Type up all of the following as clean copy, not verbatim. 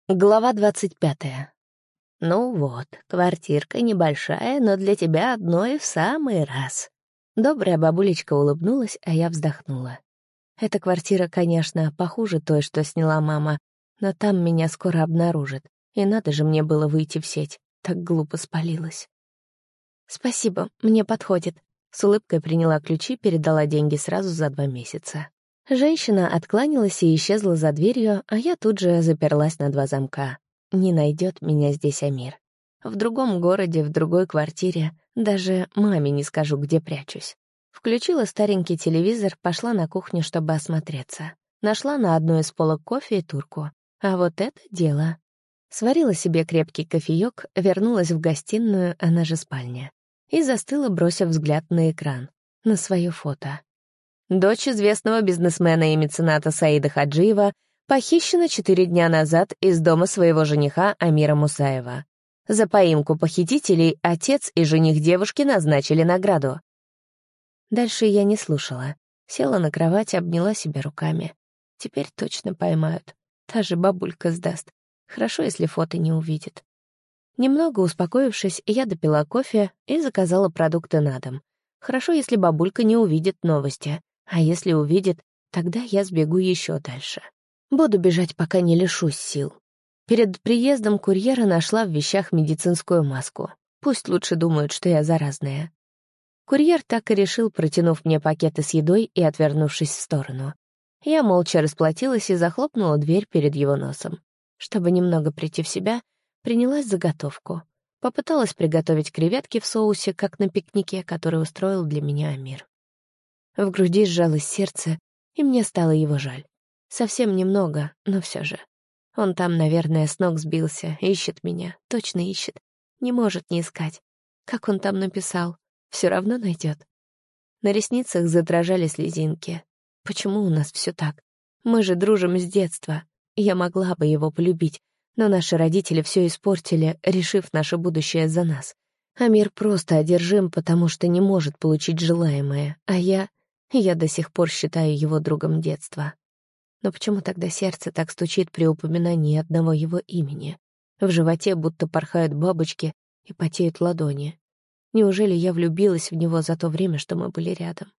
Глава 25. «Ну вот, квартирка небольшая, но для тебя одной в самый раз». Добрая бабулечка улыбнулась, а я вздохнула. Эта квартира, конечно, похуже той, что сняла мама, но там меня скоро обнаружат, и надо же мне было выйти в сеть. Так глупо спалилась. «Спасибо, мне подходит». С улыбкой приняла ключи, передала деньги сразу за 2 месяца. Женщина откланялась и исчезла за дверью, а я тут же заперлась на 2 замка. Не найдет меня здесь Амир. В другом городе, в другой квартире. Даже маме не скажу, где прячусь. Включила старенький телевизор, пошла на кухню, чтобы осмотреться. Нашла на одной из полок кофе и турку. А вот это дело. Сварила себе крепкий кофеёк, вернулась в гостиную, она же спальня. И застыла, бросив взгляд на экран. На свое фото. Дочь известного бизнесмена и мецената Саида Хаджиева похищена 4 дня назад из дома своего жениха Амира Мусаева. За поимку похитителей отец и жених девушки назначили награду. Дальше я не слушала. Села на кровать, обняла себя руками. Теперь точно поймают. Та же бабулька сдаст. Хорошо, если фото не увидит. Немного успокоившись, я допила кофе и заказала продукты на дом. Хорошо, если бабулька не увидит новости. А если увидит, тогда я сбегу еще дальше. Буду бежать, пока не лишусь сил. Перед приездом курьера нашла в вещах медицинскую маску. Пусть лучше думают, что я заразная. Курьер так и решил, протянув мне пакеты с едой и отвернувшись в сторону. Я молча расплатилась и захлопнула дверь перед его носом. Чтобы немного прийти в себя, принялась за готовку. Попыталась приготовить креветки в соусе, как на пикнике, который устроил для меня Амир. В груди сжалось сердце, и мне стало его жаль. Совсем немного, но все же. Он там, наверное, с ног сбился, ищет меня, точно ищет. Не может не искать. Как он там написал? Все равно найдет. На ресницах задрожали слезинки. Почему у нас все так? Мы же дружим с детства. Я могла бы его полюбить, но наши родители все испортили, решив наше будущее за нас. Амир просто одержим, потому что не может получить желаемое, а я до сих пор считаю его другом детства. Но почему тогда сердце так стучит при упоминании одного его имени? В животе будто порхают бабочки и потеют ладони. Неужели я влюбилась в него за то время, что мы были рядом?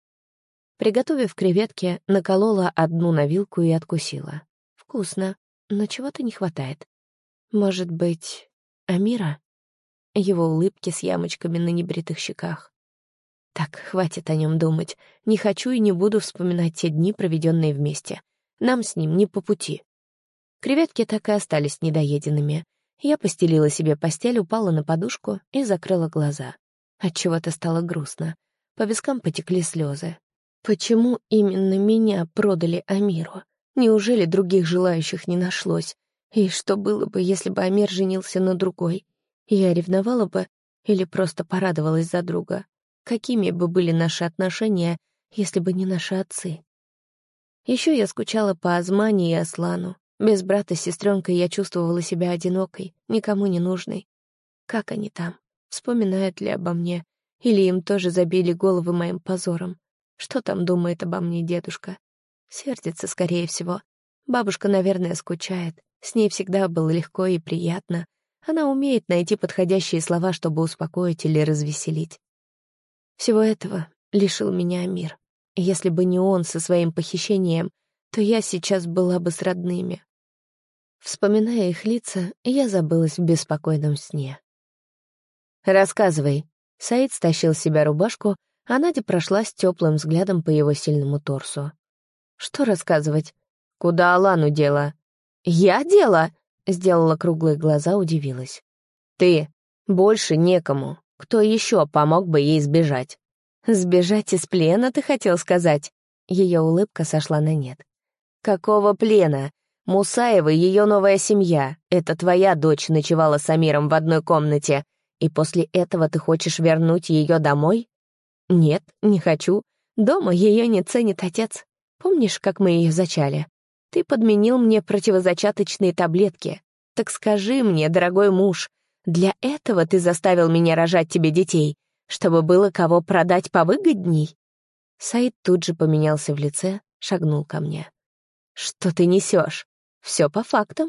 Приготовив креветки, наколола одну на вилку и откусила. Вкусно, но чего-то не хватает. Может быть, Амира? Его улыбки с ямочками на небритых щеках. Так, хватит о нем думать. Не хочу и не буду вспоминать те дни, проведенные вместе. Нам с ним не по пути. Креветки так и остались недоеденными. Я постелила себе постель, упала на подушку и закрыла глаза. Отчего-то стало грустно. По вискам потекли слезы. Почему именно меня продали Амиру? Неужели других желающих не нашлось? И что было бы, если бы Амир женился на другой? Я ревновала бы или просто порадовалась за друга? Какими бы были наши отношения, если бы не наши отцы? Еще я скучала по Азмане и Аслану. Без брата с сестренкой я чувствовала себя одинокой, никому не нужной. Как они там? Вспоминают ли обо мне? Или им тоже забили головы моим позором? Что там думает обо мне дедушка? Сердится, скорее всего. Бабушка, наверное, скучает. С ней всегда было легко и приятно. Она умеет найти подходящие слова, чтобы успокоить или развеселить. Всего этого лишил меня Амир. И если бы не он со своим похищением, то я сейчас была бы с родными. Вспоминая их лица, я забылась в беспокойном сне. «Рассказывай». Саид стащил с себя рубашку, а Надя прошлась теплым взглядом по его сильному торсу. «Что рассказывать? Куда Алану дела?» «Я дела?» — сделала круглые глаза, удивилась. «Ты. Больше некому. Кто еще помог бы ей сбежать?» «Сбежать из плена, ты хотел сказать?» Ее улыбка сошла на нет. «Какого плена? Мусаева — ее новая семья. Это твоя дочь ночевала с Амиром в одной комнате. И после этого ты хочешь вернуть ее домой?» «Нет, не хочу. Дома ее не ценит отец. Помнишь, как мы ее зачали? Ты подменил мне противозачаточные таблетки. Так скажи мне, дорогой муж, для этого ты заставил меня рожать тебе детей, чтобы было кого продать повыгодней?» Саид тут же поменялся в лице, шагнул ко мне. «Что ты несешь? Все по фактам.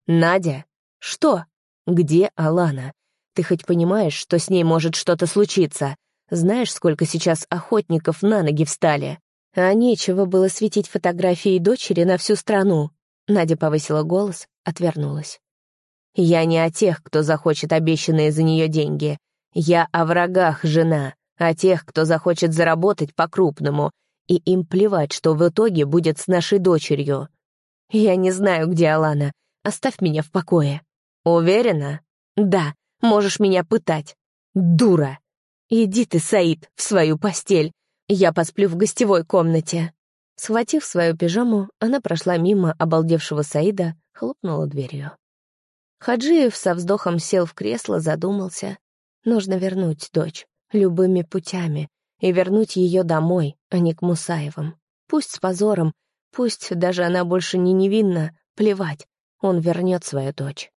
«Надя? Что? Где Алана? Ты хоть понимаешь, что с ней может что-то случиться? Знаешь, сколько сейчас охотников на ноги встали? А нечего было светить фотографии дочери на всю страну». Надя повысила голос, отвернулась. «Я не о тех, кто захочет обещанные за нее деньги. Я о врагах, жена, о тех, кто захочет заработать по-крупному, и им плевать, что в итоге будет с нашей дочерью. Я не знаю, где Алана. Оставь меня в покое». «Уверена?» «Да, можешь меня пытать». «Дура! Иди ты, Саид, в свою постель. Я посплю в гостевой комнате». Схватив свою пижаму, она прошла мимо обалдевшего Саида, хлопнула дверью. Хаджиев со вздохом сел в кресло, задумался. Нужно вернуть дочь любыми путями и вернуть ее домой, а не к Мусаевым. Пусть с позором, пусть даже она больше не невинна, плевать, он вернет свою дочь.